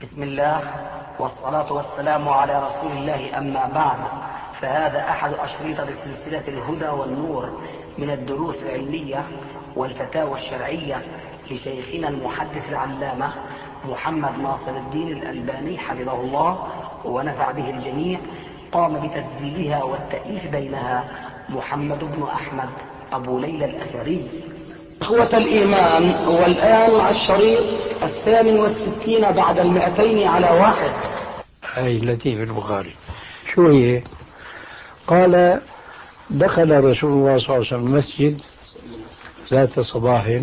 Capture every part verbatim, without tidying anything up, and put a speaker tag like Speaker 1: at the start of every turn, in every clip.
Speaker 1: بسم الله والصلاة والسلام على رسول الله، أما بعد، فهذا أحد أشرطة سلسلة الهدى والنور من الدروس العلمية والفتاوى الشرعية لشيخنا المحدث العلامة محمد ناصر الدين الألباني حفظه الله ونفع به الجميع. قام بتسجيلها والتأليف بينها محمد بن أحمد أبو ليلى الأثري. إخوة الإيمان، والآن مع الشريط الثامن والستين بعد المئتين على واحد.
Speaker 2: هاي لطيف البخاري. شو هي؟ قال: دخل رسول الله صلى الله عليه وسلم المسجد ذات صباح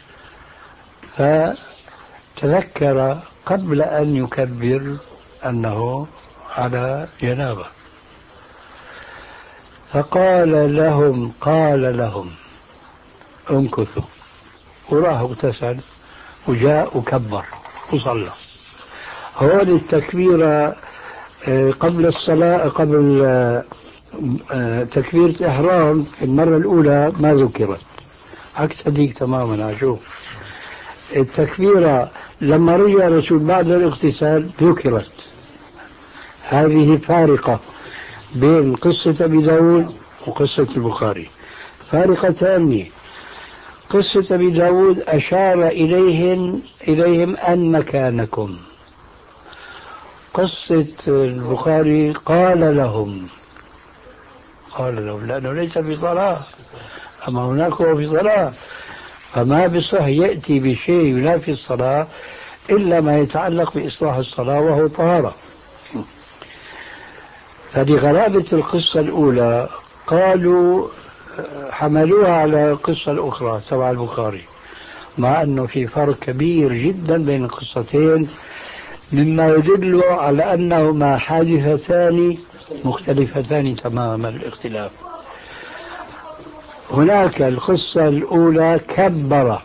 Speaker 2: فتذكر قبل أن يكبر أنه على جنابة، فقال لهم قال لهم امكثوا، وراح اغتسل وجاء وكبر وصلى. هون التكبير قبل الصلاة، قبل تكبيرة إحرام في المرة الأولى ما ذكرت، عكس هذيك تماما. أشوف التكبيرة لما رجع الرسول بعد الاغتسال ذكرت. هذه فارقة بين قصة أبي داود وقصة البخاري، فارقة ثانية. قصة أبي داود أشار إليهم إليهم أن مكانكم. قصة البخاري قال لهم قال لهم لأنه ليس في صلاة، أما هناك هو في صلاة، فما بصح يأتي بشيء ينافي الصلاة إلا ما يتعلق بإصلاح الصلاة وهو طهارة. فلغرابة القصة الأولى قالوا حملوها على القصة الأخرى تبع البخاري، مع أنه في فرق كبير جدا بين القصتين، مما يدل على أنهما حادثتان مختلفتان تماما الاختلاف. هناك القصة الأولى كبر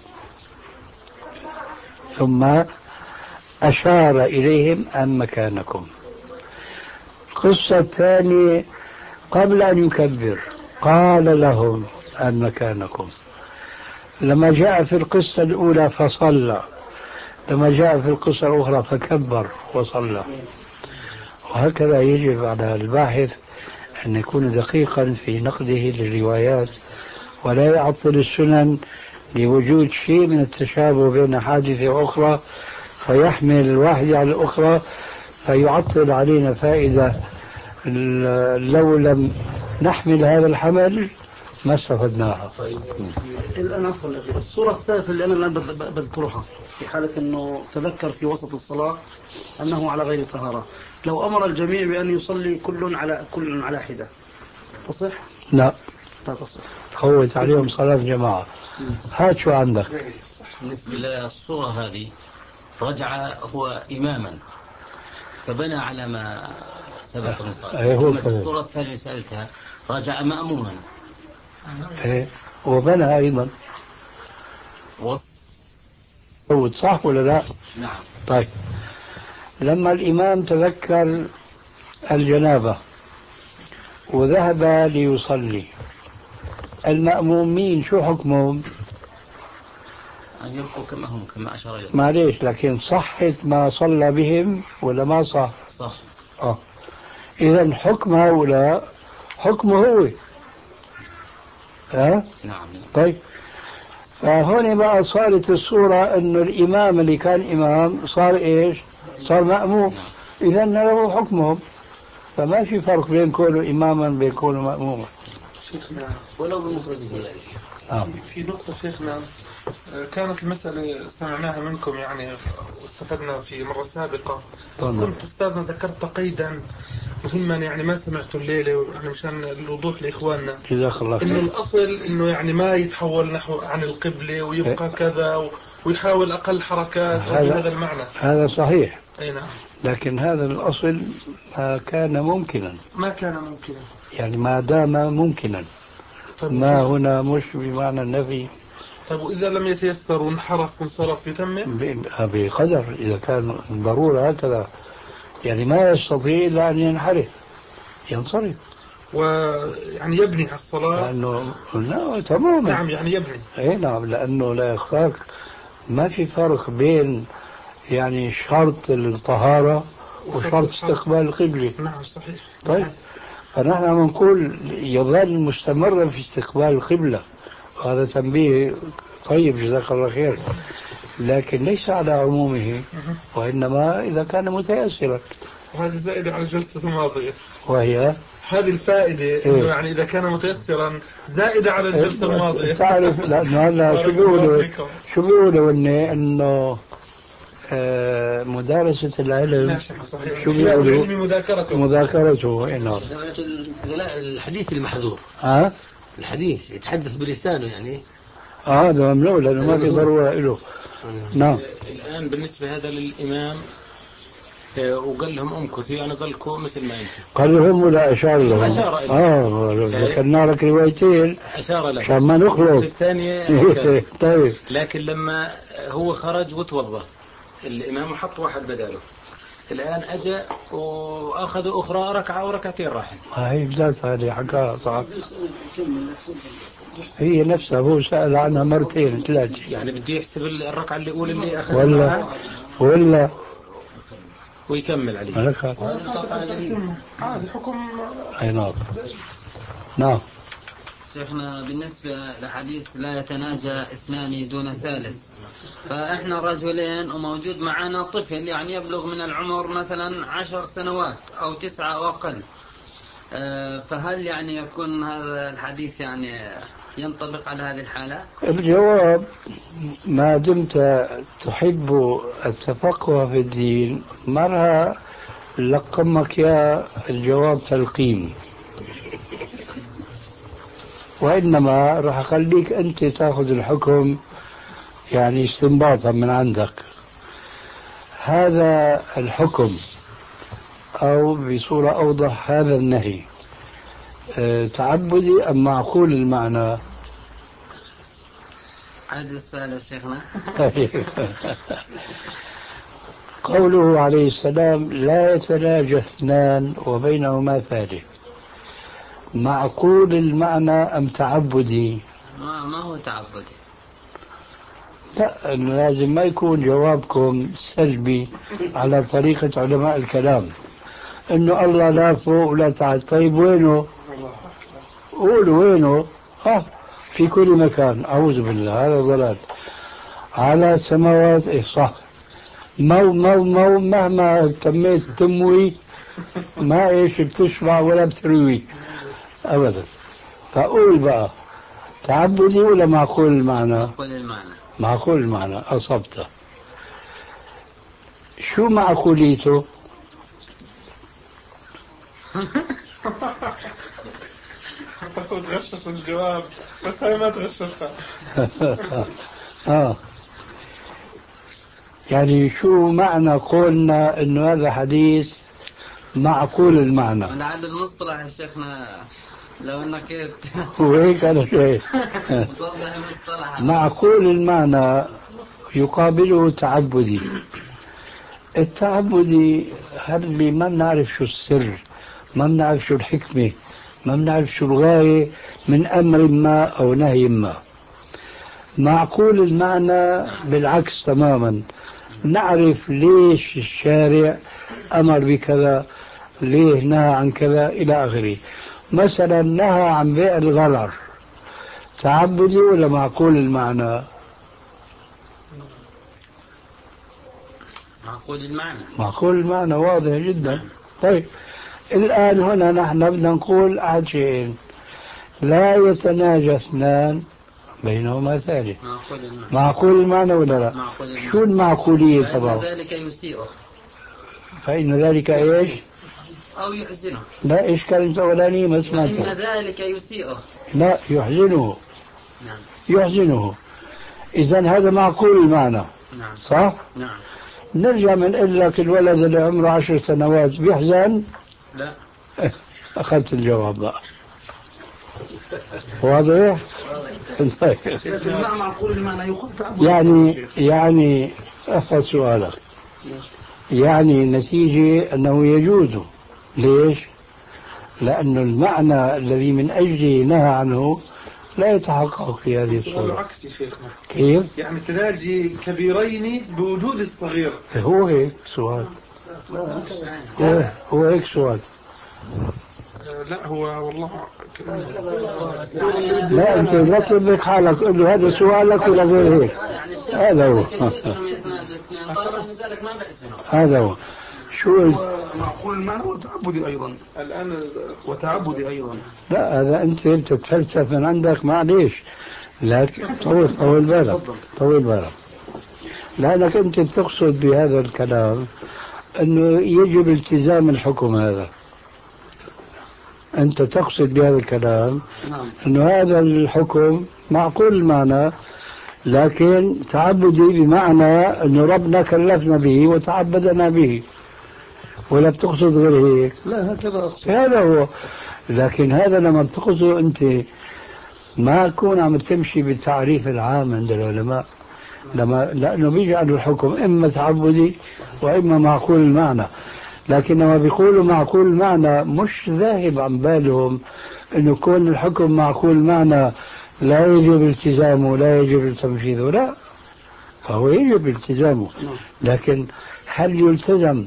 Speaker 2: ثم أشار إليهم أن مكانكم. القصة الثانية قبل أن يكبر قال لهم أن مكانكم. لما جاء في القصة الأولى فصلى، لما جاء في القصة الأخرى فكبر وصلى. وهكذا يجب على الباحث أن يكون دقيقا في نقده للروايات، ولا يعطل السنن لوجود شيء من التشابه بين حادثة وأخرى فيحمل الواحدة على الأخرى فيعطل علينا فائدة لو لم نحمل هذا الحمل ما استفدناها.
Speaker 3: الآن أفضل الصورة الثالثة اللي أنا الآن بذكرها في حالة أنه تذكر في وسط الصلاة أنه على غير طهارة، لو أمر الجميع بأن يصلي كل على كل على حدة تصح؟
Speaker 2: لا
Speaker 3: لا تصح.
Speaker 2: فوت عليهم صلاة جماعة. هات شو عندك.
Speaker 4: بالنسبة للصورة هذه رجع هو إماما فبنى على ما سبق من صلاة. الصورة الثانية سألتها رجع مأموما.
Speaker 2: ايه وبنى أيضا
Speaker 4: و...
Speaker 2: صح ولا لا؟
Speaker 4: نعم.
Speaker 2: طيب، لما الإمام تذكر الجنابة وذهب ليصلي، المأمومين شو حكمهم؟
Speaker 4: أن يبقوا كما هم كما أشار إليه.
Speaker 2: معليش، لكن صحت ما صلى بهم ولا ما صح؟
Speaker 4: صح.
Speaker 2: آه. إذا حكم هؤلاء حكمه هو. ها؟
Speaker 4: نعم.
Speaker 2: طيب، فهون بقى صارت الصورة أنه الإمام اللي كان إمام صار إيش؟ صار مأموم. نعم. إذا له حكمهم، فما في فرق بين كونه إماما بين كونه مأموما.
Speaker 5: شيخنا
Speaker 4: ولو بالمفردين.
Speaker 5: آه. في نقطة شيخنا، كانت المسألة سمعناها منكم يعني واستفدنا في مرة سابقة.
Speaker 2: طبعا.
Speaker 5: كنت أستاذنا ذكرت قيدا مهما يعني ما سمعته الليلة يعني مشان الوضوح لإخواننا،
Speaker 2: جزاك الله خير.
Speaker 5: إنه الأصل إنه يعني ما يتحول نحو عن القبلة ويبقى إيه؟ كذا ويحاول أقل حركات بهذا المعنى.
Speaker 2: هذا صحيح.
Speaker 5: أي نعم.
Speaker 2: لكن هذا الأصل ما كان ممكنا.
Speaker 5: ما كان ممكنا
Speaker 2: يعني ما دام ممكنا. طيب ما هنا مش بمعنى النفي.
Speaker 5: طيب وإذا لم يتيسر وانحرف وانصرف يتمم؟
Speaker 2: بقدر، إذا كان ضرورة هكذا، يعني ما يستطيع إلا أن ينحرف ينصرف
Speaker 5: ويعني يبني على الصلاة.
Speaker 2: لأنه لا تماما.
Speaker 5: نعم يعني يبني.
Speaker 2: أي نعم، لأنه لا يخفاك ما في فرق بين يعني شرط الطهارة وشرط استقبال القبلة.
Speaker 5: نعم صحيح.
Speaker 2: طيب فنحن نقول يظل مستمرا في استقبال القبلة، وهذا تنبيه طيب جزاك الله خير، لكن ليس على عمومه، وإنما إذا كان متيسرا.
Speaker 5: وهذه زائدة على الجلسة الماضية،
Speaker 2: وهي
Speaker 5: هذه الفائدة إيه؟ إنه يعني إذا كان متيسرا زائدة على الجلسة إيه؟ الماضية. تعرف
Speaker 2: لأنه هلا شو بيقولوا شو بيقولوا إني إنه آه مدارسة العلم شو بيقولوا؟
Speaker 5: مذاكرته
Speaker 2: مذاكرته. إنه
Speaker 6: الحديث المحذور،
Speaker 2: ها
Speaker 6: الحديث يتحدث بلسانه يعني
Speaker 2: اه هذا ممنوع لأنه ما في ضرورة له. نعم.
Speaker 7: الآن بالنسبة هذا للإمام وقال لهم امكثوا يعني ظلكوا مثل ما انتم.
Speaker 2: قال لهم ولا اشار لهم؟
Speaker 7: اشار
Speaker 2: اه ذكرنا لك روايتين
Speaker 7: اشار لهم
Speaker 2: عشان ما نخلط
Speaker 7: الثانية.
Speaker 2: طيب
Speaker 7: لكن لما هو خرج وتوضا الامام وحط واحد بداله، الان اجى واخذ اخرى ركعه وركعتين راحل.
Speaker 2: هي بذات هذه حكاها صح، هي نفسها هو سأل عنها مرتين ثلاثة.
Speaker 7: يعني بده يحسب الركعه اللي الاولى اللي اخذها
Speaker 2: ولا ولا
Speaker 7: ويكمل عليه.
Speaker 2: هذا
Speaker 5: حكم.
Speaker 2: أي نعم. نعم.
Speaker 4: شيخنا بالنسبة لحديث لا يتناجى اثنان دون ثالث، فإحنا رجلين وموجود معنا طفل يعني يبلغ من العمر مثلا عشر سنوات أو تسعة أو أقل، فهل يعني يكون هذا الحديث يعني ينطبق على هذه الحالة؟
Speaker 2: الجواب ما دمت تحب التفقه في الدين مرة لقمك يا الجواب تلقين، وإنما راح أخليك أنت تأخذ الحكم يعني استنباطا من عندك. هذا الحكم أو بصورة أوضح هذا النهي أه تعبدي أم معقول المعنى؟
Speaker 4: عاد السؤال يا شيخنا.
Speaker 2: قوله عليه السلام لا يتناجى اثنان وبينهما ثالث، معقول المعنى أم تعبدي؟
Speaker 4: ما, ما هو تعبدي.
Speaker 2: لا لازم ما يكون جوابكم سلبي على طريقة علماء الكلام انه الله لا فوق ولا تحت. طيب وينه؟ قولوا وينه؟ ها في كل مكان. اعوذ بالله هذا ضلال. على سماوات إيه صح. مو مو مو مهما تميت تموي ما ايش بتشبع ولا بتروي ابدا. فقول بقى تعبدي ولا معقول المعنى؟
Speaker 4: معقول المعنى.
Speaker 2: معقول المعنى أصبته. شو معقوليته؟
Speaker 5: تغشش الجواب بس هي ما تغششها.
Speaker 2: آه يعني شو معنى قولنا إنه هذا حديث معقول المعنى؟
Speaker 4: من عند المصطلح يا شيخنا لو انك
Speaker 2: وهيك انا شايف. معقول المعنى يقابله تعبدي. التعبدي هل ما بنعرف شو السر، ما بنعرف شو الحكمة، ما بنعرف شو الغاية من أمر ما أو نهي ما. معقول المعنى بالعكس تماما، نعرف ليش الشارع أمر بكذا، ليه نهى عن كذا إلى آخره. مثلا نهى عن بيع الغرر، تعبدي ولا معقول المعنى؟
Speaker 4: معقول المعنى.
Speaker 2: معقول المعنى واضح جدا. طيب الآن هنا نحن بدنا نقول أحد شيئين، لا يتناجى اثنان بينهما ثالث.
Speaker 4: معقول المعنى.
Speaker 2: معقول المعنى ولا لا؟
Speaker 4: معقول المعنى.
Speaker 2: شو المعقولية طبعا؟
Speaker 4: فإن ذلك يسيئه.
Speaker 2: فإن ذلك إيش؟
Speaker 4: أو يحزنه.
Speaker 2: لا إيش كانت أولانية ما سمعتها.
Speaker 4: إن ذلك يسيئه.
Speaker 2: لا يحزنه.
Speaker 4: نعم.
Speaker 2: يحزنه. إذن هذا معقول المعنى.
Speaker 4: نعم.
Speaker 2: صح؟
Speaker 4: نعم.
Speaker 2: نرجع من لك الولد اللي عمره عشر سنوات بيحزن؟
Speaker 4: لا.
Speaker 2: أخذت الجواب بقى. واضح؟
Speaker 3: لكن مع معقول المعنى يقول تعبد.
Speaker 2: يعني يعني أخذ سؤالك. يعني النتيجة أنه يجوز. ليش؟ لأن المعنى الذي من أجله نهى عنه لا يتحقق في هذه
Speaker 5: سؤال
Speaker 2: الصورة.
Speaker 5: عكسي شيخنا،
Speaker 2: كيف؟
Speaker 5: يعني تناجي كبيرين بوجود الصغير.
Speaker 2: هو هيك سؤال، هو, هو هيك سؤال.
Speaker 5: آه، لا هو والله
Speaker 2: لا أنت ذكر لك حالك قل له هذا سؤالك ولا غير هيك. هذا هو هذا هو شو
Speaker 3: معقول المعنى وتعبدي أيضا
Speaker 5: الآن
Speaker 3: وتعبدي أيضا.
Speaker 2: لا هذا أنت بتتفلسف من عندك معليش، لكن طول طول بالك طول بالك لأنك أنت تقصد بهذا الكلام أنه يجب التزام الحكم هذا. أنت تقصد بهذا الكلام أنه هذا الحكم معقول المعنى لكن تعبدي بمعنى أنه ربنا كلفنا به وتعبدنا به، ولا بتقصد غير هيك؟
Speaker 3: لا هكذا أقصد.
Speaker 2: هذا هو. لكن هذا لما بتقصده أنت ما تكون عم تمشي بالتعريف العام عند العلماء، لما لأنه بيجعلوا الحكم إما تعبدي وإما معقول المعنى. لكن لما بيقولوا معقول المعنى مش ذاهب عن بالهم أنه كون الحكم معقول المعنى لا يجب التزامه لا يجب تنفيذه، لا فهو يجب التزامه، لكن هل يلتزم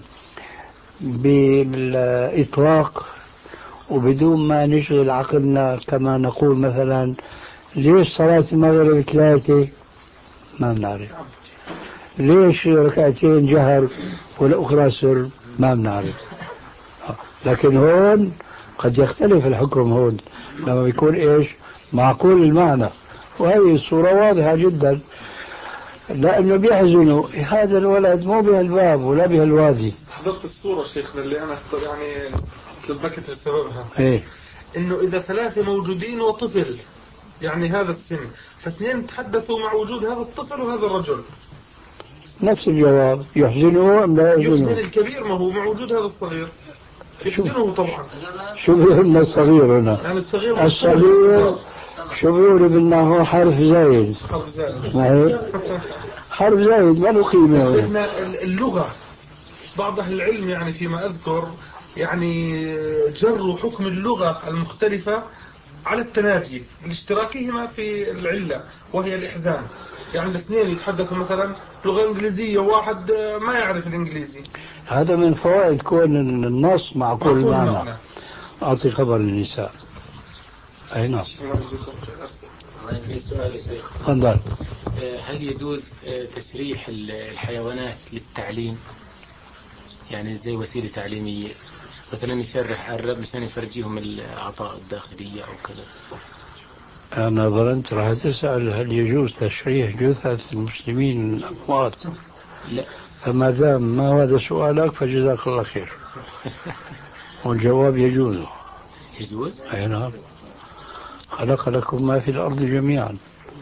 Speaker 2: بالإطلاق وبدون ما نشغل عقلنا كما نقول مثلا ليش صلاة المغرب ثلاثة ما بنعرف، ليش ركعتين جهر والأخرى سر ما بنعرف. لكن هون قد يختلف الحكم هون لما بيكون إيش معقول المعنى، وهذه الصورة واضحة جدا. لأنه بيحزنوا هذا الولد مو بهالباب ولا بهالوادي.
Speaker 5: حضرت الصورة شيخنا اللي أنا يعني تبكت بسببها
Speaker 2: إيه؟
Speaker 5: إنه إذا ثلاثة موجودين وطفل يعني هذا السن، فاثنين تحدثوا مع وجود هذا الطفل وهذا الرجل،
Speaker 2: نفس الجواب يحزنه أم لا يحزنه؟
Speaker 5: يحزن الكبير ما هو مع وجود هذا الصغير، يحزنه طبعا.
Speaker 2: شو بيقولنا الصغير هنا؟
Speaker 5: يعني الصغير
Speaker 2: الصغير شو بيقولوا بدنا هو حرف زايد.
Speaker 5: حرف زائد.
Speaker 2: ما هي حرف زايد ما له قيمة.
Speaker 5: اللغة بعض أهل العلم يعني فيما أذكر يعني جروا حكم اللغة المختلفة على التناجي لاشتراكهما في العلة وهي الإحزان. يعني الاثنين يتحدثوا مثلا لغة إنجليزية وواحد ما يعرف الإنجليزي.
Speaker 2: هذا من فوائد كون النص معقول المعنى. أعطي خبر النساء. أي نص.
Speaker 7: في سؤال شيخ.
Speaker 2: تفضل.
Speaker 7: هل يجوز تشريح الحيوانات للتعليم؟ يعني زي وسيلة تعليمية مثلا يشرح عرب مشان يفرجيهم الأعضاء الداخلية أو كذا.
Speaker 2: أنا ظننت راح تسأل هل يجوز تشريح جثث المسلمين الأموات.
Speaker 7: لا.
Speaker 2: فما دام ما هذا سؤالك فجزاك الله خير. والجواب يجوز.
Speaker 7: يجوز؟
Speaker 2: أي نعم. خلق لكم ما في الأرض جميعا.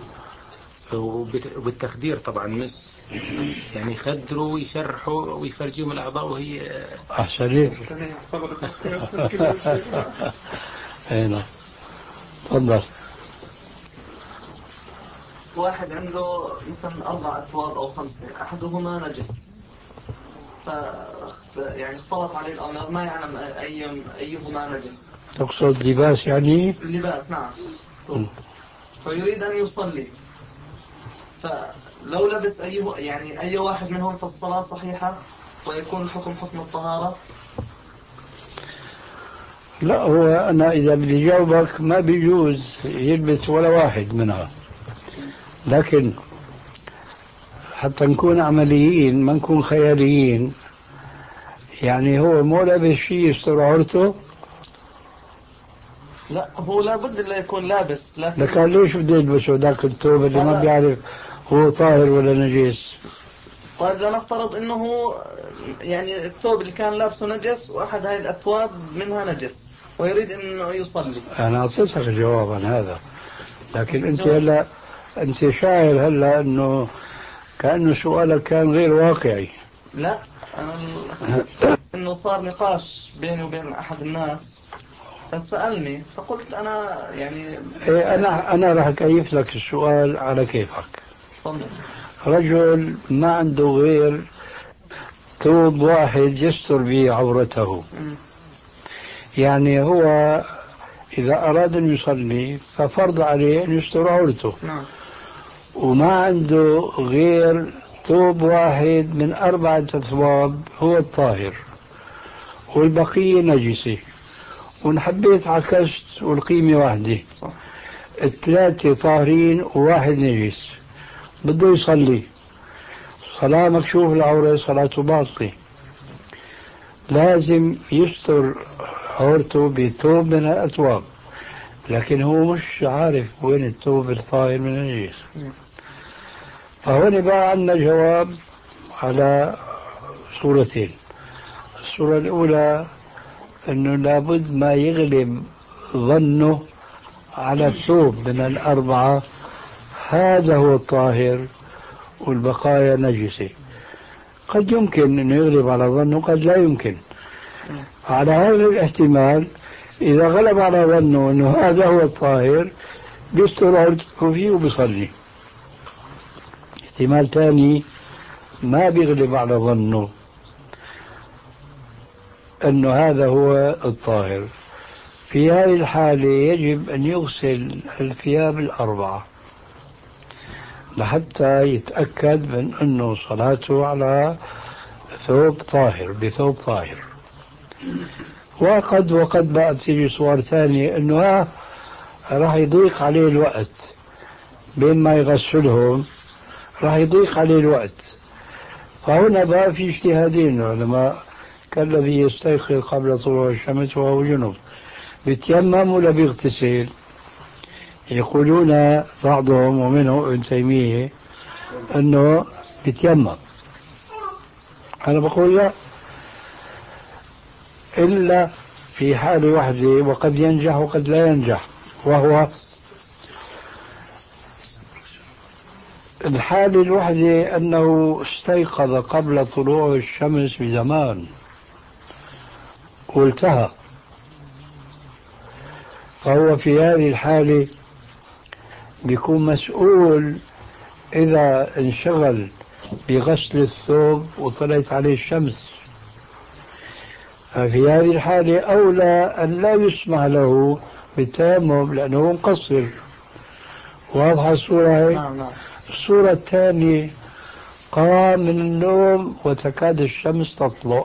Speaker 7: وبالتخدير طبعا مش يعني يخدروا ويشرحوا ويفرجيهم الأعضاء وهي
Speaker 2: أحسن ليه. أي نعم. تفضل.
Speaker 8: واحد عنده مثلا أربع أثواب أو خمسة أحدهما نجس ف يعني اختلط عليه الأمر ما يعلم أي أيهما نجس.
Speaker 2: تقصد لباس يعني؟
Speaker 8: لباس نعم. فيريد أن يصلي فلو لبس أيه يعني أي واحد منهم فالصلاة صحيحة ويكون الحكم حكم الطهارة.
Speaker 2: لا هو أنا إذا بدي جاوبك ما بيجوز يلبس ولا واحد منها، لكن حتى نكون عمليين ما نكون خياليين. يعني هو مو لابس شيء يستر عورته.
Speaker 8: لا هو لابد إلا يكون لابس لكن
Speaker 2: لكن ليش بده يلبسه ذاك الثوب اللي ما بيعرف هو طاهر ولا نجس؟
Speaker 8: طيب لنفترض انه يعني الثوب اللي كان لابسه نجس واحد هاي الاثواب منها نجس ويريد انه يصلي.
Speaker 2: انا اعطيتك الجواب عن هذا، لكن انت هلا انت شاعر هلا انه كأنه سؤالك كان غير واقعي.
Speaker 8: لا انا انه صار نقاش بيني وبين احد الناس فسألني فقلت انا يعني
Speaker 2: إيه انا انا راح اكيف لك السؤال على كيفك.
Speaker 8: تفضل.
Speaker 2: رجل ما عنده غير ثوب واحد يستر به عورته، يعني هو إذا أراد أن يصلي ففرض عليه أن يستر عورته.
Speaker 3: نعم.
Speaker 2: وما عنده غير ثوب واحد من أربعة أثواب هو الطاهر والبقية نجسة، وإن حبيت عكست والقيمة واحدة.
Speaker 3: صح.
Speaker 2: الثلاثة طاهرين وواحد نجس، بده يصلي صلاة مكشوف العورة، صلاته باطلة. لازم يستر عورته بثوب من الأثواب، لكن هو مش عارف وين الثوب الطاهر من النجس. فهون بقى عندنا جواب على صورتين. الصورة الأولى أنه لابد ما يغلب ظنه على الثوب من الأربعة، هذا هو الطاهر والبقايا نجسة. قد يمكن أن يغلب على ظنه، قد لا يمكن. على هذا الاحتمال إذا غلب على ظنه أنه هذا هو الطاهر بيستر عورته فيه وبيصلي. احتمال ثاني ما بيغلب على ظنه أنه هذا هو الطاهر، في هذه الحالة يجب أن يغسل الثياب الأربعة لحتى يتأكد من أنه صلاته على ثوب طاهر بثوب طاهر. وقد وقد بقى بتيجي صور ثانية أنه راح يضيق عليه الوقت بين ما يغسلهم، راح يضيق عليه الوقت. فهنا بقى في اجتهادين العلماء، كالذي يستيقظ قبل طلوع الشمس وهو جنوب بيتيمم ولا بيغتسل؟ يقولون بعضهم ومنه ابن تيمية أنه بيتيمم. أنا بقول لا، إلا في حالة واحدة وقد ينجح وقد لا ينجح، وهو الحالة الوحدة أنه استيقظ قبل طلوع الشمس بزمان والتهى، فهو في هذه الحالة بيكون مسؤول إذا انشغل بغسل الثوب وطلعت عليه الشمس. ففي هذه الحالة أولى أن لا يسمح له بالتيمم لأنه مقصر. واضحة الصورة هي؟
Speaker 3: نعم نعم.
Speaker 2: الصورة الثانية قام من النوم وتكاد الشمس تطلع،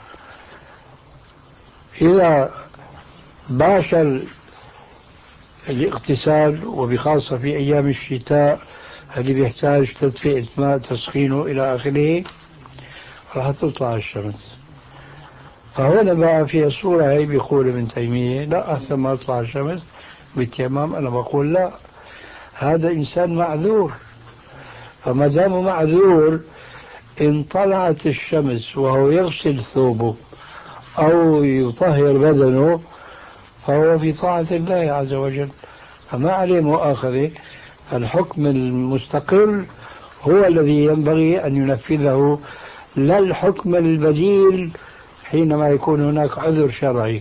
Speaker 2: إذا باشر الاغتسال وبخاصة في أيام الشتاء اللي بيحتاج تدفئة ماء تسخينه إلى آخره راح تطلع الشمس. فهنا بقى في الصورة هي بيقول ابن تيمية لا، أحسن ما تطلع الشمس بالتيمم. أنا بقول لا، هذا إنسان معذور، فما دام معذور إن طلعت الشمس وهو يغسل ثوبه أو يطهر بدنه فهو في طاعة الله عز وجل، فما عليه مؤاخذة. الحكم المستقل هو الذي ينبغي أن ينفذه، لا الحكم البديل حينما يكون هناك عذر شرعي.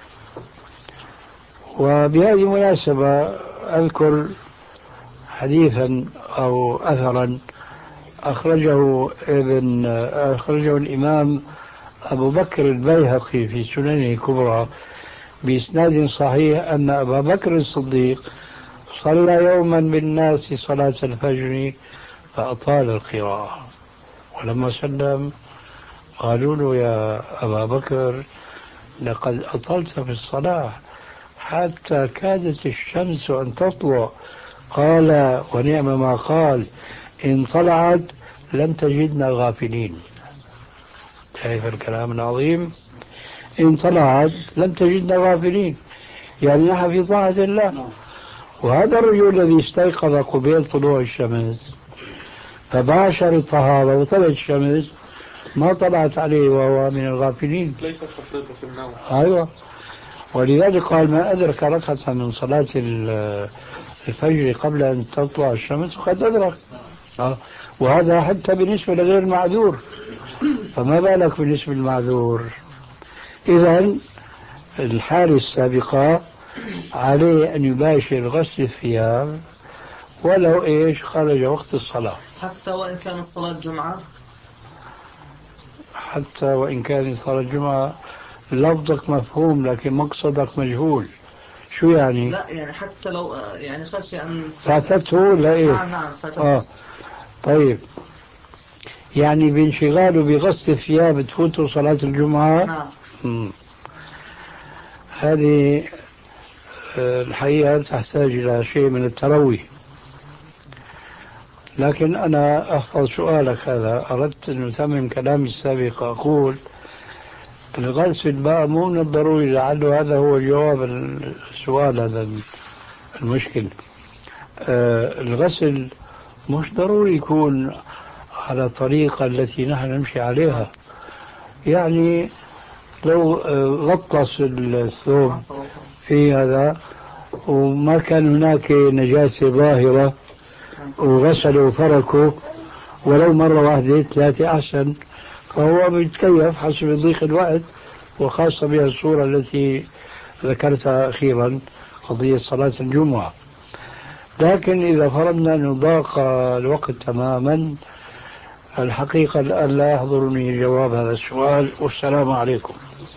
Speaker 2: وبهذه المناسبة أذكر حديثا أو أثرا أخرجه ابن أخرجه الإمام أبو بكر البيهقي في سننه الكبرى بإسناد صحيح أن أبا بكر الصديق صلى يوما بالناس صلاة الفجر فأطال القراءة، ولما سلم قالوا له يا أبا بكر لقد أطلت في الصلاة حتى كادت الشمس أن تطلع. قال ونعم ما قال، إن طلعت لم تجدنا غافلين. شايف الكلام العظيم؟ إن طلعت لم تجدنا غافلين، يعني نحن في طاعة الله. وهذا الرجل الذي استيقظ قبيل طلوع الشمس فباشر الطهارة وطلعت الشمس ما طلعت عليه وهو من الغافلين،
Speaker 5: ليس تفريطه في النوم.
Speaker 2: أيوة. ولذلك قال ما أدرك ركعة من صلاة الفجر قبل أن تطلع الشمس فقد أدرك. أه. وهذا حتى بالنسبة لغير المعذور، فما بالك بالنسبة للمعذور؟ إذن الحالة السابقة عليه أن يباشر غسل الثياب ولو إيش خرج وقت الصلاة،
Speaker 8: حتى وإن كانت صلاة جمعة.
Speaker 2: حتى وإن كانت صلاة جمعة. لفظك مفهوم لكن مقصدك مجهول. شو يعني؟
Speaker 8: لا يعني حتى لو يعني خشي أن
Speaker 2: فاتته لا إيه؟
Speaker 8: نعم نعم فاتته.
Speaker 2: آه. طيب يعني بانشغاله بغسل الثياب تفوته صلاة الجمعة؟
Speaker 8: نعم.
Speaker 2: مم. هذه الحقيقة تحتاج إلى شيء من التروي، لكن أنا أحفظ سؤالك هذا. أردت أن أتمم كلامي السابق، أقول الغسل بقى مو من الضروري، لعله هذا هو الجواب السؤال هذا المشكل. آه الغسل مش ضروري يكون على الطريقة التي نحن نمشي عليها. يعني لو غطس الثوب في هذا وما كان هناك نجاسة ظاهرة وغسلوا وفركوا ولو مرة واحدة ثلاثة أحسن، فهو بيتكيف حسب ضيق الوقت، وخاصة بها الصورة التي ذكرتها أخيرا قضية صلاة الجمعة. لكن إذا فرضنا أن ضاق الوقت تماما، الحقيقة الآن لا يحضرني جواب هذا السؤال، والسلام عليكم.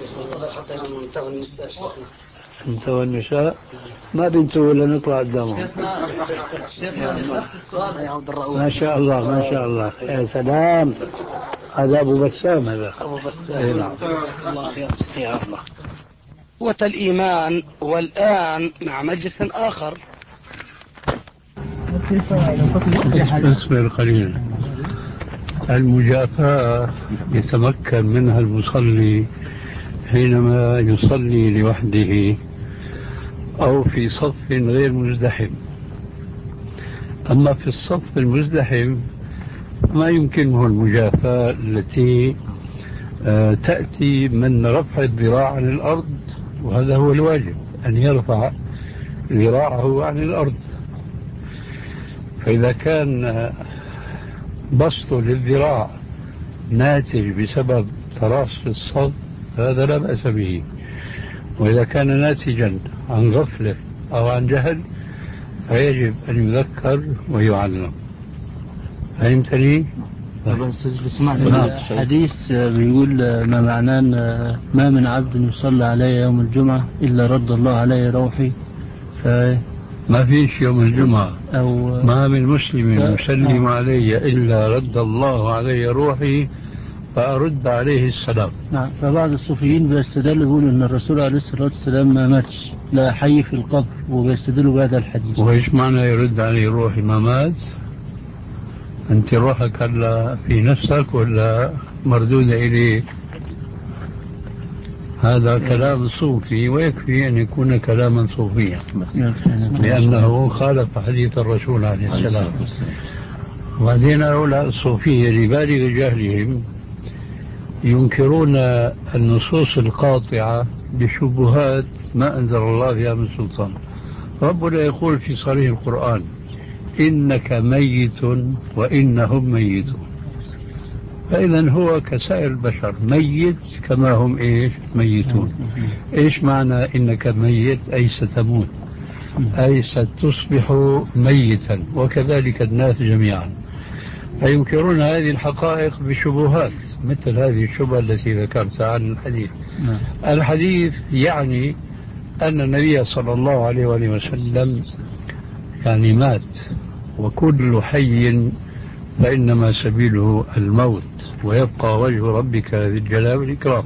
Speaker 2: انت والنساء ما بنتوا ولا نطلع قدامهم؟
Speaker 8: نفس السؤال.
Speaker 2: ما شاء الله ما شاء الله، يا سلام. هذا أبو بسام، هذا
Speaker 3: أبو بسام.
Speaker 2: نعم.
Speaker 3: الله يا الله. قوة الإيمان. والآن مع مجلس آخر.
Speaker 2: اصبر قليلا. المجافاة يتمكن منها المصلي حينما يصلي لوحده أو في صف غير مزدحم. أما في الصف المزدحم ما يمكنه المجافاة التي تأتي من رفع الذراع عن الأرض، وهذا هو الواجب، أن يرفع ذراعه عن الأرض. فإذا كان بسط للذراع ناتج بسبب تراص الصف هذا لا بأس به، وإذا كان ناتجا عن غفلة أو عن جهل فيجب أن يذكر ويعلم. فهمتني؟
Speaker 9: بس سمعت الحديث بيقول ما معناه ما من عبد يصلى علي يوم الجمعة إلا رد الله علي روحي.
Speaker 2: ما فيش يوم الجمعة
Speaker 9: أو
Speaker 2: ما من مسلم يسلم علي إلا رد الله علي روحي فأرد عليه السلام.
Speaker 9: نعم. فبعض الصوفيين بيستدلوا يقولوا أن الرسول عليه الصلاة والسلام ما ماتش، لا حي في القبر، وبيستدلوا بهذا الحديث.
Speaker 2: وإيش معنى يرد عليه روحي؟ ما مات؟ أنت روحك هلا في نفسك ولا مردودة إليك؟ هذا كلام صوفي، ويكفي أن يكون كلاما صوفيا لأنه خالف حديث الرسول عليه السلام. وبعدين هؤلاء الصوفية لبالغ جهلهم ينكرون النصوص القاطعة بشبهات ما أنزل الله بها من سلطان. ربنا يقول في صريح القرآن إنك ميت وإنهم ميتون. فإذا هو كسائر البشر ميت كما هم إيش ميتون. إيش معنى إنك ميت؟ أي ستموت، أي ستصبح ميتا، وكذلك الناس جميعا. فينكرون هذه الحقائق بشبهات مثل هذه الشبهة التي ذكرتها عن الحديث. الحديث يعني أن النبي صلى الله عليه وآله وسلم يعني مات، وكل حي فإنما سبيله الموت، ويبقى وجه ربك ذي الجلال والإكرام.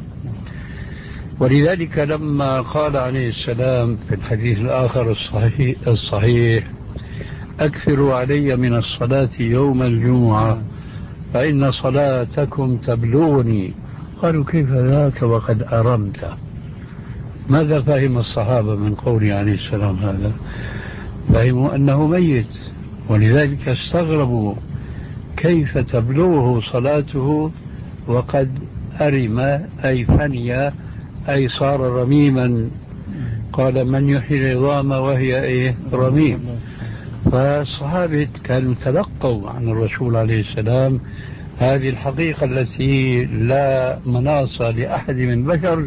Speaker 2: ولذلك لما قال عليه السلام في الحديث الآخر الصحيح, الصحيح أكثروا علي من الصلاة يوم الجمعة فإن صلاتكم تبلغني. قالوا كيف ذاك وقد أرمت؟ ماذا فهم الصحابة من قوله عليه السلام هذا؟ فهموا أنه ميت، ولذلك استغربوا كيف تبلغه صلاته وقد أرم أي فني أي صار رميما. قال من يحيي العظام وهي إيه رميم. فالصحابة كانوا تلقوا عن الرسول عليه السلام هذه الحقيقة التي لا مناص لأحد من بشر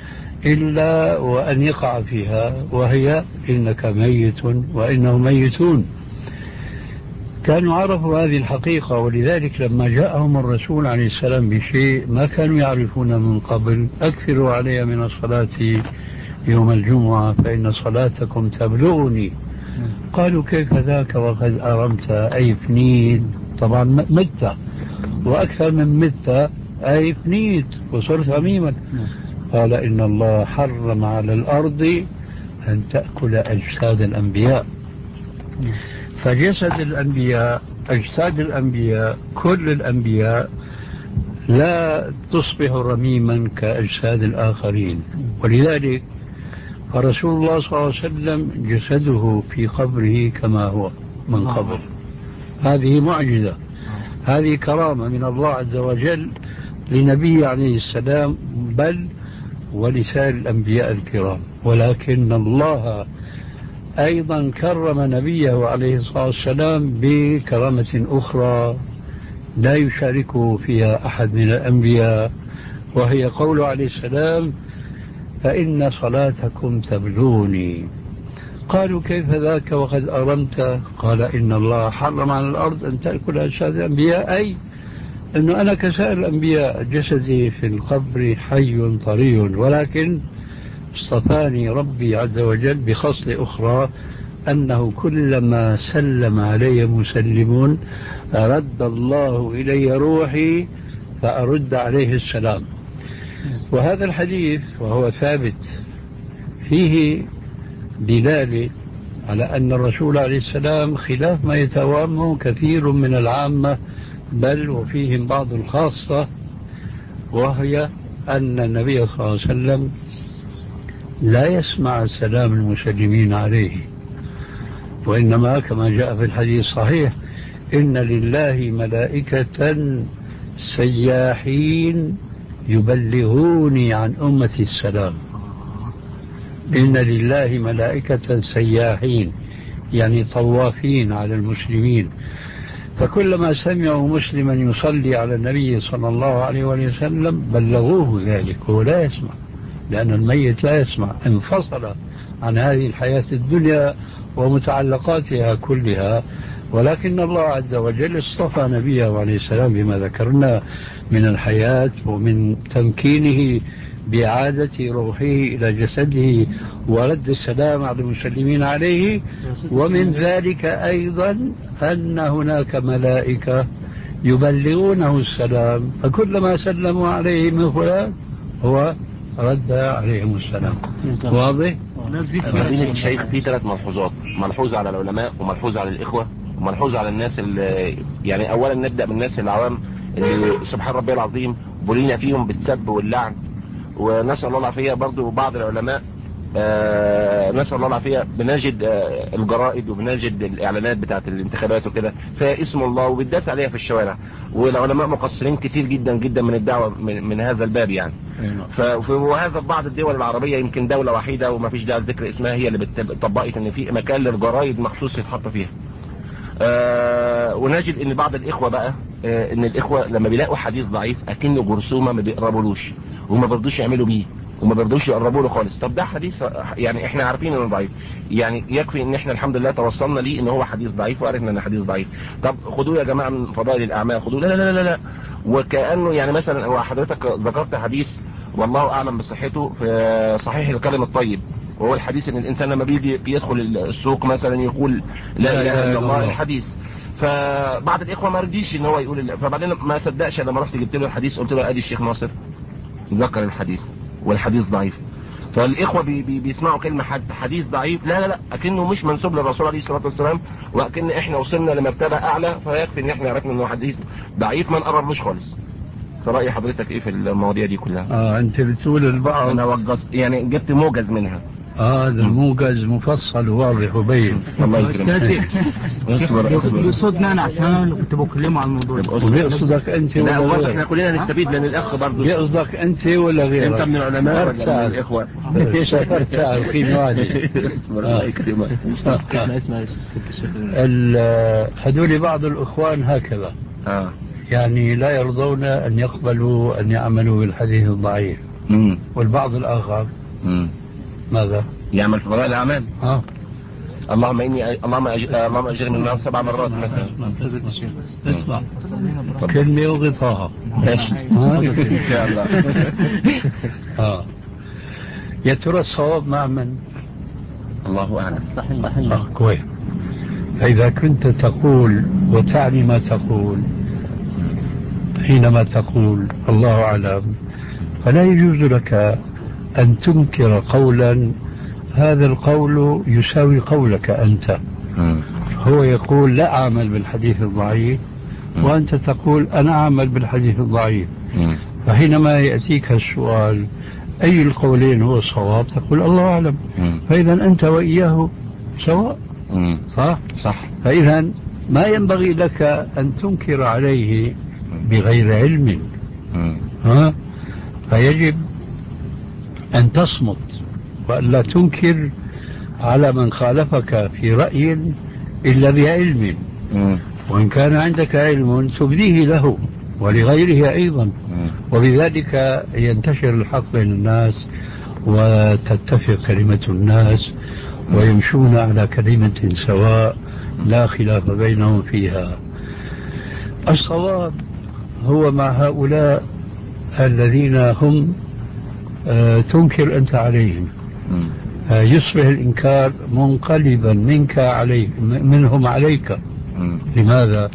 Speaker 2: إلا وأن يقع فيها، وهي إنك ميت وإنهم ميتون. كانوا عرفوا هذه الحقيقة، ولذلك لما جاءهم الرسول عليه السلام بشيء ما كانوا يعرفون من قبل أكثروا علي من الصلاة يوم الجمعة فإن صلاتكم تبلغني. قالوا كيف ذاك وقد أرمت أي فنيت، طبعا مت وأكثر من مت أي فنيت وصرت غميما. قال إن الله حرم على الأرض أن تأكل أجساد الأنبياء. فجسد الأنبياء، أجساد الأنبياء، كل الأنبياء لا تصبح رميما كأجساد الآخرين. ولذلك فرسول الله صلى الله عليه وسلم جسده في قبره كما هو من قبل. هذه معجزة، هذه كرامة من الله عز وجل لنبي عليه السلام، بل ولسائر الأنبياء الكرام. ولكن الله أيضا كرم نبيه عليه الصلاة والسلام بكرامة أخرى لا يشاركه فيها أحد من الأنبياء، وهي قوله عليه السلام فإن صلاتكم تبلغني. قالوا كيف ذاك وقد أرمت؟ قال إن الله حرم على الأرض أن تأكل أجساد الأنبياء، أي أنه أنا كسائر الأنبياء جسدي في القبر حي طري، ولكن اصطفاني ربي عز وجل بخصلة أخرى، أنه كلما سلم علي مسلمون رد الله إلي روحي فأرد عليه السلام. وهذا الحديث وهو ثابت فيه دلالة على أن الرسول عليه السلام خلاف ما يتوهمه كثير من العامة، بل وفيهم بعض الخاصة، وهي أن النبي صلى الله عليه وسلم لا يسمع سلام المسلمين عليه، وإنما كما جاء في الحديث الصحيح إن لله ملائكة سياحين يبلغوني عن أمتي السلام. إن لله ملائكة سياحين يعني طوافين على المسلمين، فكلما سمعوا مسلما يصلي على النبي صلى الله عليه وسلم بلغوه ذلك. هو لا يسمع، لأن الميت لا يسمع، انفصل عن هذه الحياة الدنيا ومتعلقاتها كلها. ولكن الله عز وجل اصطفى نبيه عليه السلام بما ذكرنا من الحياة ومن تمكينه بإعادة روحه إلى جسده ورد السلام على المسلمين عليه. ومن ذلك أيضا أن هناك ملائكة يبلغونه السلام، فكلما سلموا عليه من فلان هو رد عليهم السلام. واضح؟
Speaker 10: فضيلة الشيخ في ثلاث ملحوظات، ملحوظة على العلماء وملحوظة على الإخوة وملحوظة على الناس اللي يعني أولا نبدأ بالناس العوام اللي سبحان ربي العظيم بلينا فيهم بالسب واللعن، ونسأل الله العافية. برضو بعض العلماء آه نسأل الله العافية بنجد آه الجرائد وبنجد الإعلانات بتاعت الانتخابات وكده فاسم الله وبيداس عليها في الشوارع، والعلماء مقصرين كتير جدا جدا من الدعوة من, من هذا الباب يعني. وهذا في بعض الدول العربية يمكن دولة وحيدة وما فيش داعي لذكر اسمها هي اللي طبقت ان في مكان للجرائد مخصوص يتحط فيها. آه ونجد ان بعض الاخوة بقى آه ان الاخوة لما بيلاقوا حديث ضعيف اكنه جرثومة ما بيقربولوش وما بيرضوش يعملوا بيه وما بيرضوش يقربوا له خالص. طب ده حديث يعني احنا عارفين انه ضعيف، يعني يكفي ان احنا الحمد لله توصلنا ليه ان هو حديث ضعيف وعرفنا انه حديث ضعيف. طب خدوه يا جماعه من فضائل الاعمال، خدوه. لا لا لا لا وكانه يعني مثلا وحضرتك ذكرت حديث والله اعلم بصحته في صحيح الكلم الطيب، وهو الحديث ان الانسان لما بيجي بيدخل السوق مثلا يقول لا اله الا الله الحديث. فبعض الاخوه ما رضيش ان هو يقول، فبعدين ما صدقش لما رحت جبت له الحديث قلت له ادي الشيخ ناصر ذكر الحديث والحديث ضعيف. فالاخوه بي بي بيسمعوا كلمه حديث ضعيف لا لا لا اكنه مش منسوب للرسول عليه الصلاه والسلام، واكن احنا وصلنا لمرتبه اعلى، فيكفي ان احنا عرفنا انه حديث ضعيف ما نقربلوش خالص. فرأي حضرتك ايه في المواضيع دي كلها؟
Speaker 2: اه انت بتقول البعض
Speaker 10: انا وجزت يعني جبت موجز منها.
Speaker 2: اه هذا الموجز مفصل وواضح وبين.
Speaker 10: الله يكرمك. اصبر اصبر
Speaker 9: بيقصدني انا عشان انا اللي كنت بكلمه عن الموضوع ده.
Speaker 2: وبيقصدك انت
Speaker 10: لا
Speaker 2: ولا
Speaker 10: واضح احنا كلنا نستفيد لان الاخ برضه
Speaker 2: بيقصدك انت ولا غيرك؟
Speaker 10: انت من العلماء ولا من الاخوه؟
Speaker 2: ايش فرق ساعه قيمه واحده.
Speaker 10: اصبر الله يكرمك.
Speaker 9: اسمع اسمع الشيخ.
Speaker 2: هذول بعض الاخوان هكذا
Speaker 10: اه
Speaker 2: يعني لا يرضون ان يقبلوا ان يعملوا بالحديث الضعيف.
Speaker 10: امم
Speaker 2: والبعض الاخر
Speaker 10: امم
Speaker 2: ماذا؟
Speaker 10: يعمل في فضائل الاعمال.
Speaker 2: اه
Speaker 10: اللهم اني اللهم أج... اللهم اجرني من النار سبع مرات مثلا.
Speaker 2: اسمع كلمه وغطاها
Speaker 10: ماشي ان شاء الله.
Speaker 2: اه يا ترى الصواب مع من؟
Speaker 10: الله أعلم.
Speaker 9: صحيح.
Speaker 2: آه كويس. فإذا كنت تقول وتعني ما تقول حينما تقول الله أعلم، فلا يجوز لك أن تنكر قولا هذا القول يساوي قولك أنت.
Speaker 10: م.
Speaker 2: هو يقول لا أعمل بالحديث الضعيف م. وأنت تقول أنا أعمل بالحديث الضعيف. م. فحينما يأتيك السؤال أي القولين هو الصواب تقول الله أعلم. م. فإذا أنت وإياه سواء.
Speaker 10: م.
Speaker 2: صح؟
Speaker 10: صح.
Speaker 2: فإذا ما ينبغي لك أن تنكر عليه بغير علم.
Speaker 10: م.
Speaker 2: ها؟ فيجب أن تصمت وأن لا تنكر على من خالفك في رأي إلا بعلم.
Speaker 10: م.
Speaker 2: وإن كان عندك علم تبديه له ولغيره أيضا. م. وبذلك ينتشر الحق بين الناس وتتفق كلمة الناس ويمشون على كلمة سواء لا خلاف بينهم فيها. الصواب هو مع هؤلاء الذين هم آه تنكر أنت عليهم. آه يصبح الإنكار منقلبا منك عليه منهم عليك.
Speaker 10: م.
Speaker 2: لماذا؟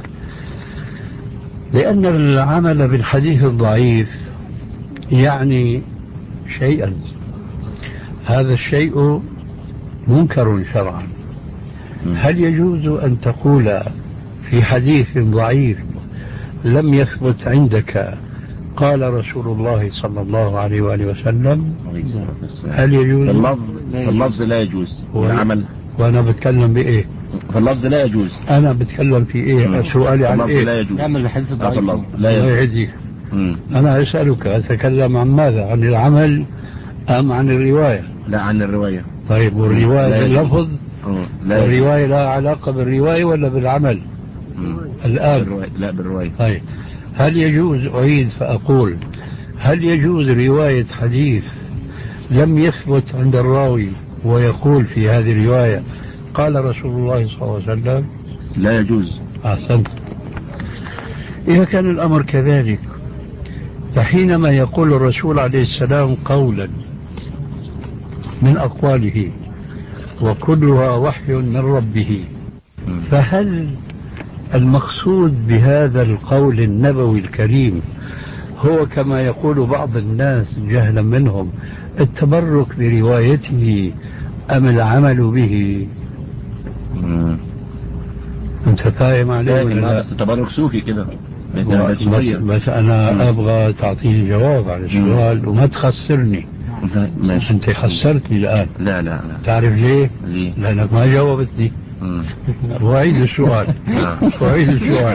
Speaker 2: لأن العمل بالحديث الضعيف يعني شيئا، هذا الشيء منكر شرعا. هل يجوز أن تقول في حديث ضعيف لم يثبت عندك قال رسول الله صلى الله عليه وآله وسلم؟ هل يجوز؟
Speaker 10: اللفظ اللفظ لا يجوز العمل.
Speaker 2: وأنا بتكلم بإيه؟
Speaker 10: فاللفظ لا يجوز.
Speaker 2: أنا بتكلم في إيه؟ سؤالي عن إيه؟
Speaker 10: لا يجوز.
Speaker 9: نعمل الحديث الضعيف.
Speaker 10: لا يجوز.
Speaker 2: أنا أسألك أتكلم عن ماذا؟ عن العمل أم عن الرواية؟
Speaker 10: لا عن الرواية.
Speaker 2: طيب والرواية باللفظ؟
Speaker 10: لا
Speaker 2: الرواية لا علاقة بالرواية ولا بالعمل؟
Speaker 10: مم.
Speaker 2: الآن
Speaker 10: بالرواية. لا بالرواية.
Speaker 2: طيب هل يجوز أعيد فأقول هل يجوز رواية حديث لم يثبت عند الراوي ويقول في هذه الرواية قال رسول الله صلى الله عليه وسلم؟
Speaker 10: لا يجوز.
Speaker 2: أحسنت. إذا كان الأمر كذلك فحينما يقول الرسول عليه السلام قولا من أقواله وكلها وحي من ربه، فهل المقصود بهذا القول النبوي الكريم هو كما يقول بعض الناس جهلا منهم التبرك بروايته أم العمل به؟
Speaker 10: مم.
Speaker 2: أنت فاهم عليه ولا لا؟
Speaker 10: بس تبرك صوفي كده.
Speaker 2: بس, بس أنا مم. أبغى تعطيني جواب على السؤال وما تخسرني.
Speaker 10: ماشي.
Speaker 2: أنت خسرتني الآن.
Speaker 10: لا لا لا.
Speaker 2: تعرف ليه؟
Speaker 10: ليه؟
Speaker 2: لأنك ما جاوبتني. وأعيد السؤال. وأعيد السؤال.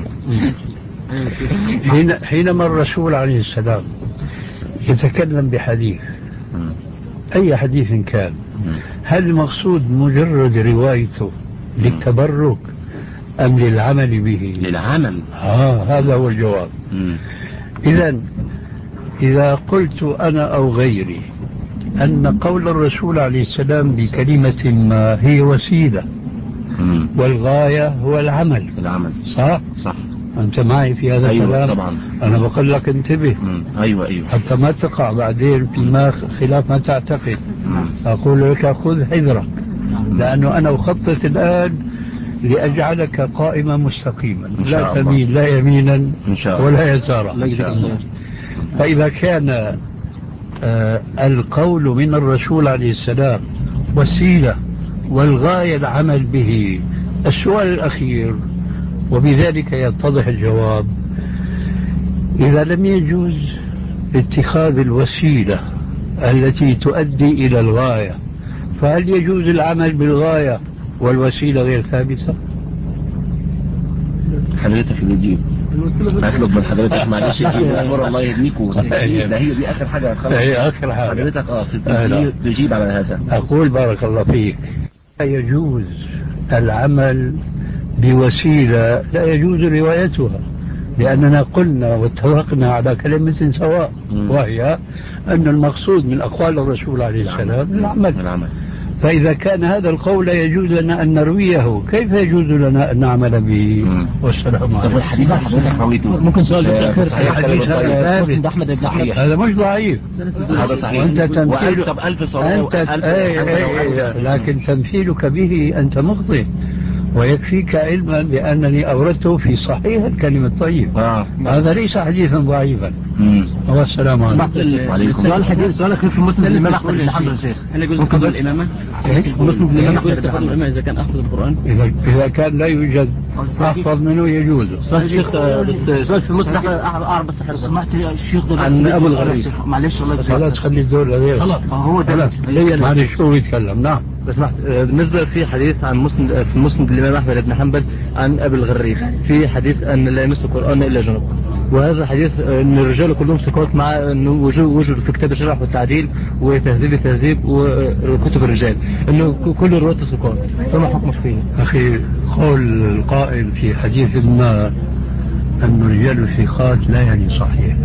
Speaker 2: حين حينما الرسول عليه السلام يتكلم بحديث أي حديث كان، هل المقصود مجرد روايته للتبرك أم للعمل به؟
Speaker 10: للعمل.
Speaker 2: آه هذا هو الجواب. إذن إذا قلت أنا أو غيري أن قول الرسول عليه السلام بكلمة ما هي وسيلة
Speaker 10: مم.
Speaker 2: والغاية هو العمل.
Speaker 10: العمل.
Speaker 2: صح؟
Speaker 10: صح.
Speaker 2: أنت معي في هذا
Speaker 10: أيوة
Speaker 2: الكلام؟
Speaker 10: طبعا.
Speaker 2: أنا بقول لك انتبه.
Speaker 10: مم. أيوة أيوة.
Speaker 2: حتى ما تقع بعدين فيما خلاف ما تعتقد. مم. أقول لك خذ حذرك، لأنه أنا أخطط الآن لأجعلك قائما مستقيما لا تميل لا يمينا إن شاء الله ولا يسارا. فإذا كان آه القول من الرسول عليه السلام وسيلة والغاية العمل به، السؤال الأخير وبذلك يتضح الجواب، إذا لم يجوز اتخاذ الوسيلة التي تؤدي إلى الغاية، فهل يجوز العمل بالغاية والوسيلة غير ثابتة؟
Speaker 10: حضرتك اللي تجيب أطلب من حضرتك معلش تجيب أمر الله يهديك وتستعيد. ده هي دي آخر حاجة خلاص.
Speaker 2: هي آخر حاجة
Speaker 10: حضرتك اه تجيب, تجيب على هذا.
Speaker 2: أقول بارك الله فيك يجوز العمل بوسيلة لا يجوز روايتها، لأننا قلنا واتفقنا على كلمة سواء وهي أن المقصود من أقوال الرسول عليه السلام العمل.
Speaker 10: العمل.
Speaker 2: فإذا كان هذا القول لا يجوز لنا أن نرويه، كيف يجوز لنا أن نعمل به؟ والسلام عليكم.
Speaker 10: الحديث حضرتك رويته
Speaker 9: ممكن سؤال أخير؟
Speaker 10: الحديث
Speaker 9: هذا أحمد بن صحيح،
Speaker 2: هذا مش ضعيف،
Speaker 10: هذا صحيح.
Speaker 2: وأنت تمثيل
Speaker 10: ألف
Speaker 2: أنت أي أي لكن تمثيلك به أنت مخطئ، ويكفيك علما بأنني أوردته في صحيح الكلمة الطيب.
Speaker 10: آه.
Speaker 2: هذا ليس حديثا ضعيفا. والسلام عليكم.
Speaker 9: سؤال حديث سؤال أخير في مسلم الإمام أحمد بن حنبل شيخ، هل يجوز تفضل الإمامة؟ مسلم الإمام أحمد بن حنبل الإمامة إذا كان أحفظ القرآن؟
Speaker 2: إذا إذا كان لا يوجد أحفظ منه يجوز.
Speaker 9: سؤال الشيخ بس سؤال في مسلم أعرف بس حضرتك سمعت الشيخ ده عن أبو الغريب، معلش الله يسامحك.
Speaker 2: خلاص خلي الدور لغيره.
Speaker 9: خلاص هو ده
Speaker 2: معلش هو يتكلم. نعم
Speaker 9: بس سمعت بالنسبة في حديث عن مسلم في مسلم الإمام أحمد بن حنبل عن أبي الغريب، في حديث أن لا يمس القرآن إلا جنب، وهذا حديث أن الرجال كلهم ثقات مع أنه وجود وجود في كتاب الشرح والتعديل وتهذيب التهذيب وكتب الرجال أنه كل الرواة ثقات، فما حكمك فيه؟
Speaker 2: أخي قول القائل في حديث ما أن الرجال ثقات لا يعني صحيح،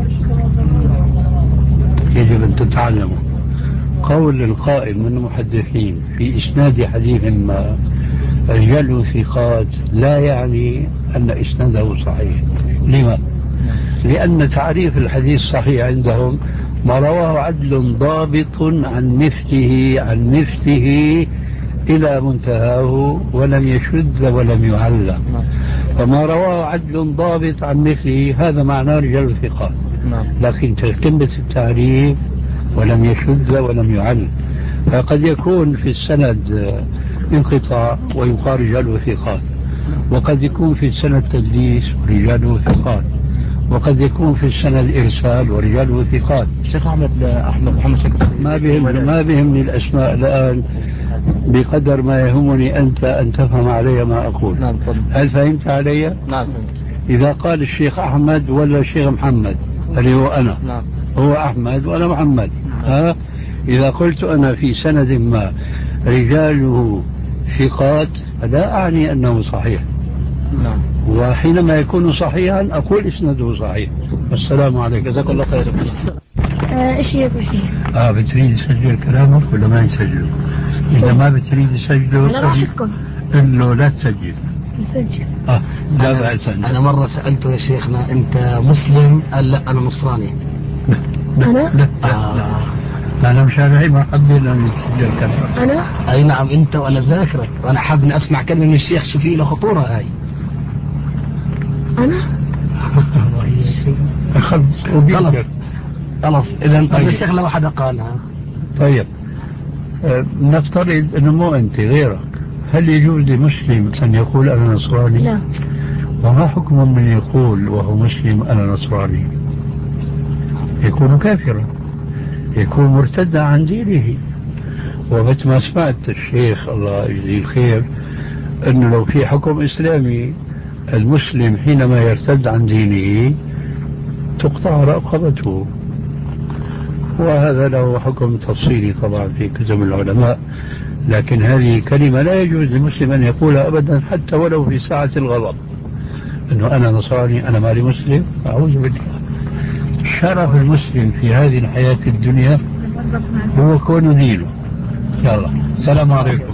Speaker 2: يجب أن تتعلموا. قول القائل من المحدثين في إسناد حديث ما رجال ثقات لا يعني أن إسناده صحيح. لما؟ لأن تعريف الحديث صحيح عندهم ما رواه عدل ضابط عن مثله عن مثله إلى منتهاه ولم يشذ ولم يعلى. فما رواه عدل ضابط عن مثله هذا معناه رجال ثقات، لكن تكملة التعريف ولم يشذ ولم يعل، فقد يكون في السند انقطاع ويقال رجال ثقات، وقد يكون في السند تدليس ورجال ثقات، وقد يكون في السند إرسال ورجال ثقات.
Speaker 9: الشيخ أحمد أحمد محمد شكر
Speaker 2: ما بهم ما بهمني الأسماء الآن بقدر ما يهمني أنت أن تفهم علي ما أقول.
Speaker 9: نعم.
Speaker 2: هل فهمت علي؟
Speaker 9: نعم.
Speaker 2: إذا قال الشيخ أحمد ولا الشيخ محمد اللي هو أنا،
Speaker 9: نعم.
Speaker 2: هو أحمد وأنا محمد. ها إذا قلت أنا في سند ما رجاله ثقات لا أعني أنه صحيح.
Speaker 9: نعم.
Speaker 2: وحينما يكون صحيحا أقول إسناده صحيح. السلام عليكم.
Speaker 9: جزاك الله خير.
Speaker 11: ايش يبغى فيه؟
Speaker 2: اه بتريد تسجل كلامك ولا ما يسجل؟ إذا ما بتريد تسجله
Speaker 11: أنا راحتكم.
Speaker 2: قل له لا تسجل.
Speaker 11: نسجل.
Speaker 2: اه لا بأس.
Speaker 1: أنا مرة سألته يا شيخنا أنت مسلم؟ قال لا أنا نصراني.
Speaker 11: أنا؟
Speaker 2: لا آه. أنا مشارعي ما حبيت أن يتسجل كلامك.
Speaker 11: أنا؟
Speaker 1: أي نعم أنت، وأنا ذاكرك وأنا حاب أن أسمع كلمة من الشيخ شو فيه له خطورة هاي.
Speaker 11: أنا؟
Speaker 1: خلص خلص إذا طيب يا شيخ لو حدا قالها.
Speaker 2: طيب أه نفترض أنه مو أنت غيرك، هل يجوز لمسلم أن يقول أنا نصراني؟
Speaker 11: لا.
Speaker 2: وما حكم من يقول وهو مسلم أنا نصراني؟ يكون كافرا، يكون مرتدا عن دينه. ومثل ما سمعت الشيخ الله يجزيه الخير أنه لو في حكم إسلامي المسلم حينما يرتد عن دينه تقطع رقبته، وهذا له حكم تفصيلي طبعا في كتب العلماء، لكن هذه كلمة لا يجوز للمسلم أن يقولها أبدا حتى ولو في ساعة الغضب، أنه أنا نصراني أنا مالي مسلم. أعوذ بالله. شرف المسلم في هذه الحياة الدنيا هو كون دينه. يلا السلام عليكم.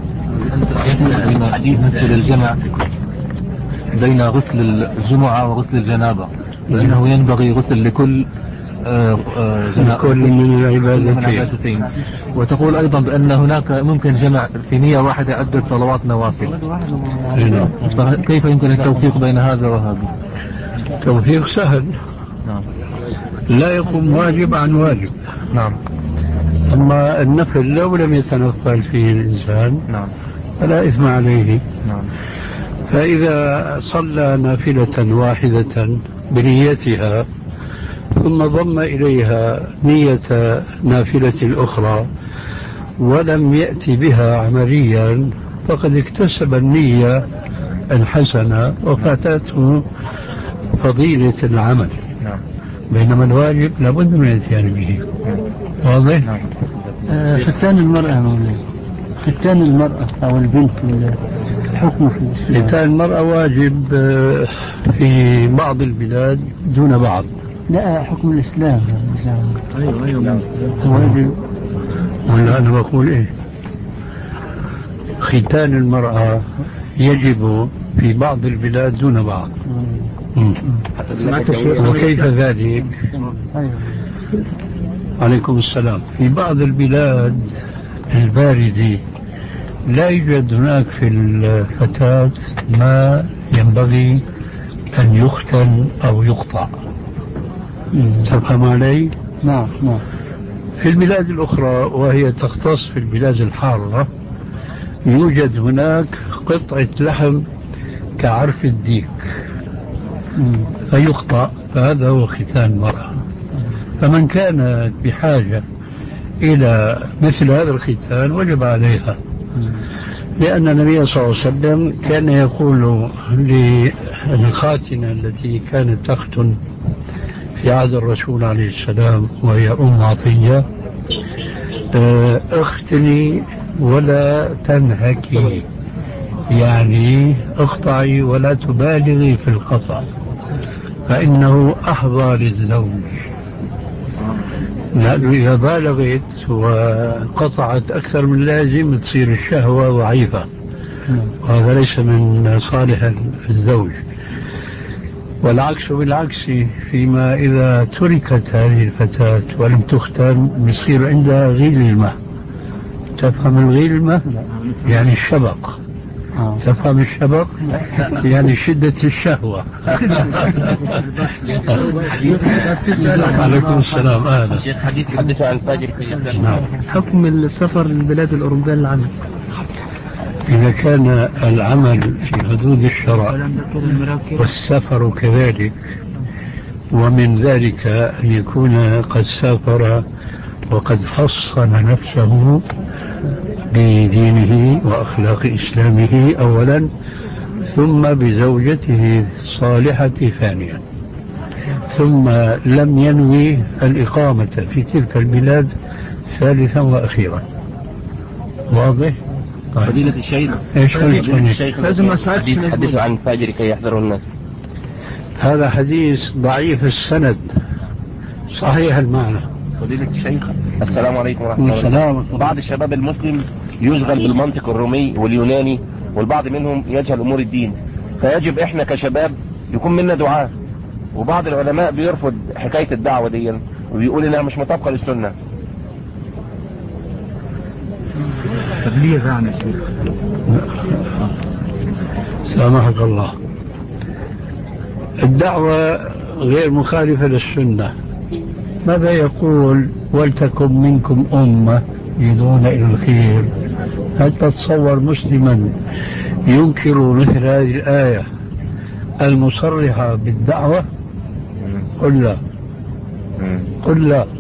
Speaker 9: بالنسبة للجمع بين غسل الجمعة وغسل الجنابة، لأنه ينبغي غسل لكل
Speaker 2: كل من العبادتين.
Speaker 9: وتقول أيضا بأن هناك ممكن جمع في نية واحدة عدة صلوات نوافل، كيف يمكن التوفيق بين هذا وهذا؟
Speaker 2: توفيق سهل.
Speaker 9: نعم.
Speaker 2: لا يقوم واجب عن واجب.
Speaker 9: نعم.
Speaker 2: أما النفل لو لم يتنفل فيه الإنسان
Speaker 9: نعم
Speaker 2: فلا إثم عليه.
Speaker 9: نعم.
Speaker 2: فإذا صلى نافلة واحدة بنيتها ثم ضم إليها نية نافلة الأخرى ولم يأتي بها عمليا فقد اكتسب النية الحسنة وفاتته فضيلة العمل.
Speaker 9: نعم.
Speaker 2: بينما الواجب لابد من الاتيان به. واضح؟
Speaker 9: نعم. ختان المرأة ختان المرأة أو البنت الحكم في الإسلام.
Speaker 2: ختان المرأة واجب في بعض البلاد دون بعض.
Speaker 9: لا حكم الإسلام.
Speaker 2: أيوة أيوة واجب. ولا أنا بقول إيه؟ ختان المرأة يجب في بعض البلاد دون بعض. وكيف ذلك؟ عليكم السلام. في بعض البلاد الباردة لا يوجد هناك في الفتاة ما ينبغي أن يختن أو يقطع. تفهم علي؟
Speaker 3: نعم نعم.
Speaker 2: في البلاد الأخرى وهي تختص في البلاد الحارة يوجد هناك قطعة لحم كعرف الديك فيقطع، فهذا هو ختان المرأة. فمن كانت بحاجة إلى مثل هذا الختان وجب عليها، لأن النبي صلى الله عليه وسلم كان يقول للخاتنة التي كانت تختن في عهد الرسول عليه السلام وهي أم عطية: اختني ولا تنهكي، يعني اقطعي ولا تبالغي في القطع فإنه أحظى للزوج، لأنه إذا بالغت وقطعت أكثر من لازم تصير الشهوة ضعيفة، وهذا ليس من صالح الزوج. والعكس بالعكس، فيما إذا تركت هذه الفتاة ولم تختن بيصير عندها غلمة. تفهم الغلمة؟ يعني الشبق. تفهم الشبق؟ يعني شدة الشهوة. عليكم السلام. أهلا.
Speaker 10: شيخ حديث حدث عن فاجر.
Speaker 2: نعم.
Speaker 3: حكم السفر للبلاد الأوروبية للعمل
Speaker 2: إذا كان العمل في حدود الشرع والسفر كذلك، ومن ذلك أن يكون قد سافر وقد حصن نفسه بدينه وأخلاق إسلامه أولا، ثم بزوجته الصالحة ثانيا، ثم لم ينوي الإقامة في تلك البلاد ثالثا وأخيرا. واضح؟
Speaker 10: فضيلة الشيخ،
Speaker 2: ايش قلت؟
Speaker 10: الشيخ حديث حدث عن فاجر كي يحذر الناس.
Speaker 2: هذا حديث ضعيف السند صحيح المعنى.
Speaker 10: فضيلة الشيخ، السلام عليكم ورحمة الله وبركاته. بعض الشباب المسلم يشغل بالمنطق الرومي واليوناني، والبعض منهم يجهل أمور الدين، فيجب إحنا كشباب يكون منا دعاء. وبعض العلماء بيرفض حكاية الدعوة دي وبيقول إنها مش مطابقة للسنة.
Speaker 3: تبليغ يعني شيخ.
Speaker 2: سامحك الله. الدعوة غير مخالفة للسنة. ماذا يقول؟ ولتكن منكم أمة يدعون إلى الخير. هل تتصور مسلما ينكر مثل هذه الآية المصرحة بالدعوة؟ قل لا. قل لا.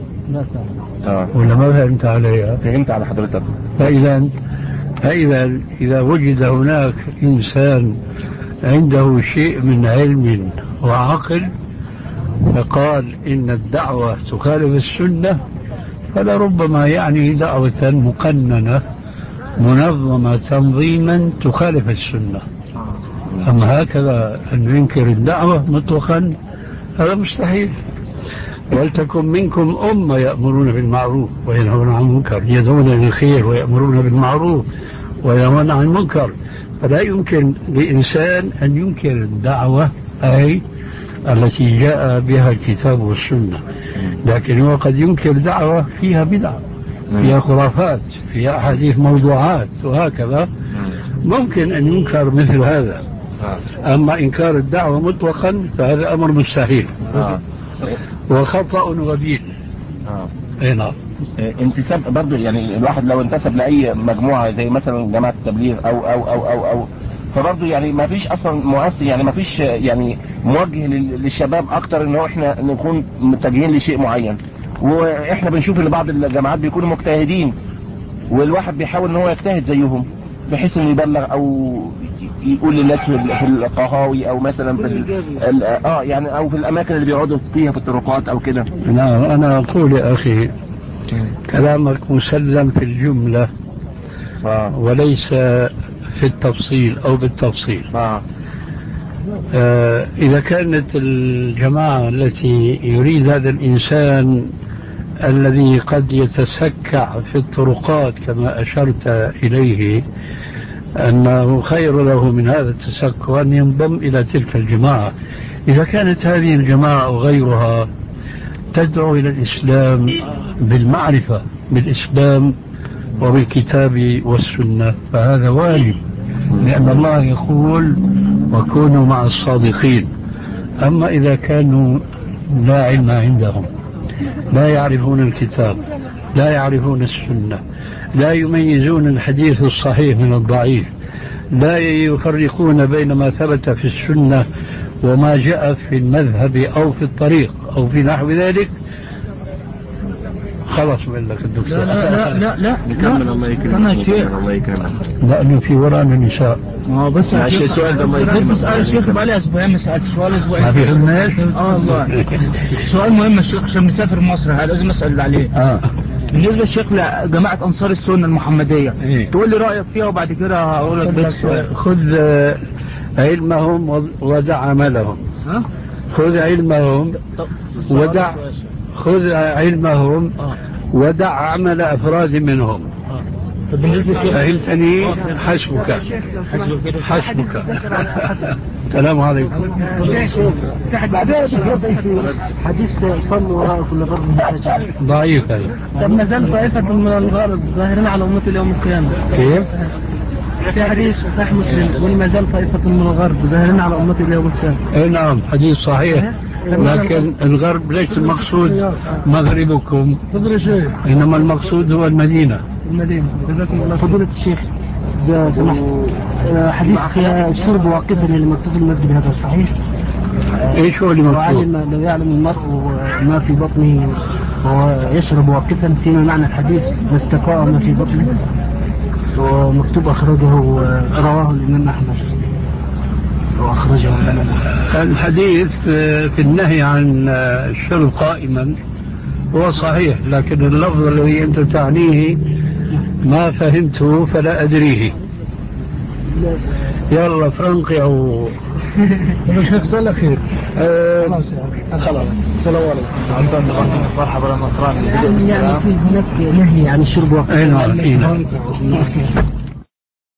Speaker 2: ولا ما فهمت عليها؟
Speaker 10: فهمت على حضرتك.
Speaker 2: فإذا فإذا إذا وجد هناك إنسان عنده شيء من علم وعقل فقال إن الدعوة تخالف السنة، فلربما يعني دعوة مقننة منظمة تنظيما تخالف السنة. أما هكذا أن ينكر الدعوة مطلقا هذا مستحيل. ولتكن منكم أمة يأمرون بالمعروف وينهون عن المنكر، يدعون إلى الخير ويأمرون بالمعروف وينهون عن المنكر. فلا يمكن لإنسان أن ينكر الدعوة أي التي جاء بها الكتاب والسنة، لكن هو قد ينكر دعوة فيها بدعة، فيها خرافات، فيها أحاديث موضوعات وهكذا، ممكن أن ينكر مثل هذا. أما إنكار الدعوة مطلقا فهذا أمر مستحيل وخطأ وبيل. اي نعم.
Speaker 10: انتساب برضه، يعني الواحد لو انتسب لأي مجموعة زي مثلا جماعة التبليغ أو أو أو أو أو فبرضه يعني ما فيش أصلا مؤثر، يعني ما فيش يعني موجه للشباب أكتر إنه إحنا نكون متجهين لشيء معين. وإحنا بنشوف إن بعض الجماعات بيكونوا مجتهدين والواحد بيحاول إن هو يجتهد زيهم بحيث إنه يبلغ أو يقول للناس في القهاوي او مثلا في اه يعني او في الاماكن اللي بيقعدوا فيها في الطرقات او كده.
Speaker 2: نعم. انا اقول يا اخي كلامك مسلم في الجملة آه. وليس في التفصيل او بالتفصيل. آه. آه اذا كانت الجماعة التي يريد هذا الانسان الذي قد يتسكع في الطرقات كما اشرت اليه أنه خير له من هذا التسكع أن ينضم إلى تلك الجماعة. إذا كانت هذه الجماعة أو غيرها تدعو إلى الإسلام بالمعرفة بالإسلام وبالكتاب والسنة فهذا واجب، لأن الله يقول وكونوا مع الصادقين. أما إذا كانوا لا علم عندهم، لا يعرفون الكتاب، لا يعرفون السنة، لا يميزون الحديث الصحيح من الضعيف، لا يفرقون بين ما ثبت في السنة وما جاء في المذهب أو في الطريق أو في نحو ذلك، خلاص بقول لك الدكتور.
Speaker 9: لا لا لا لا
Speaker 10: نكمل. الله يكرمك. الله يكرمك.
Speaker 2: لأنه في ورانا نساء.
Speaker 9: اه بس
Speaker 10: السؤال ده الله يكرمك.
Speaker 9: بس سؤال الشيخ بقى لي اسبوعين ما سالت سؤال اسبوعين.
Speaker 2: ما في خدمات؟
Speaker 9: اه والله سؤال مهم الشيخ عشان مسافر مصر هذا لازم اسال عليه.
Speaker 2: اه
Speaker 9: بالنسبه للشيخ لجماعه انصار السنه المحمديه
Speaker 2: إيه؟
Speaker 9: تقول لي رايك فيها وبعد كده هقول لك بيت السؤال.
Speaker 2: خذ علمهم ودع عملهم.
Speaker 9: ها؟
Speaker 2: خذ علمهم ودع خذ علمهم ودع عمل أفراد منهم.
Speaker 9: بالنسبه للشيخ
Speaker 2: فهمتني؟ حسبك حسبك. السلام عليكم.
Speaker 3: حديث صلوا وراء كل بر محتاج
Speaker 2: ضعيف هذا.
Speaker 3: طب ما زال طائفة من الغرب ظاهرين على أمة اليوم القيامة.
Speaker 2: كيف؟
Speaker 3: في حديث في صحيح مسلم يقول ما زال طائفة من الغرب ظاهرين على أمة اليوم القيامة.
Speaker 2: اي نعم حديث صحيح، لكن الغرب ليس المقصود مغربكم، إنما المقصود هو المدينة.
Speaker 3: المدينة. جزاكم الله. فضيلة الشيخ إذا سمحت، حديث الشرب واقفا اللي مكتوب في المسجد هذا صحيح؟
Speaker 2: ايش هو اللي
Speaker 3: لو
Speaker 2: مكتوب؟
Speaker 3: علم لو يعلم المرء ما في بطنه وهو يشرب واقفا فيما معنى الحديث لاستقاء ما في بطنه، ومكتوب أخرجه رواه الإمام أحمد وأخرجه الإمام أحمد.
Speaker 2: الحديث في النهي عن الشرب قائما هو صحيح، لكن اللفظ الذي أنت تعنيه ما فهمته فلا أدريه. يلا فرنقي أو
Speaker 3: الشيخ صلى خير.
Speaker 2: أه
Speaker 3: خلاص السلام عليكم.
Speaker 9: مرحبا بالنصراني.
Speaker 3: يعني في هناك نهي عن الشرب وقت.
Speaker 2: أي نعم.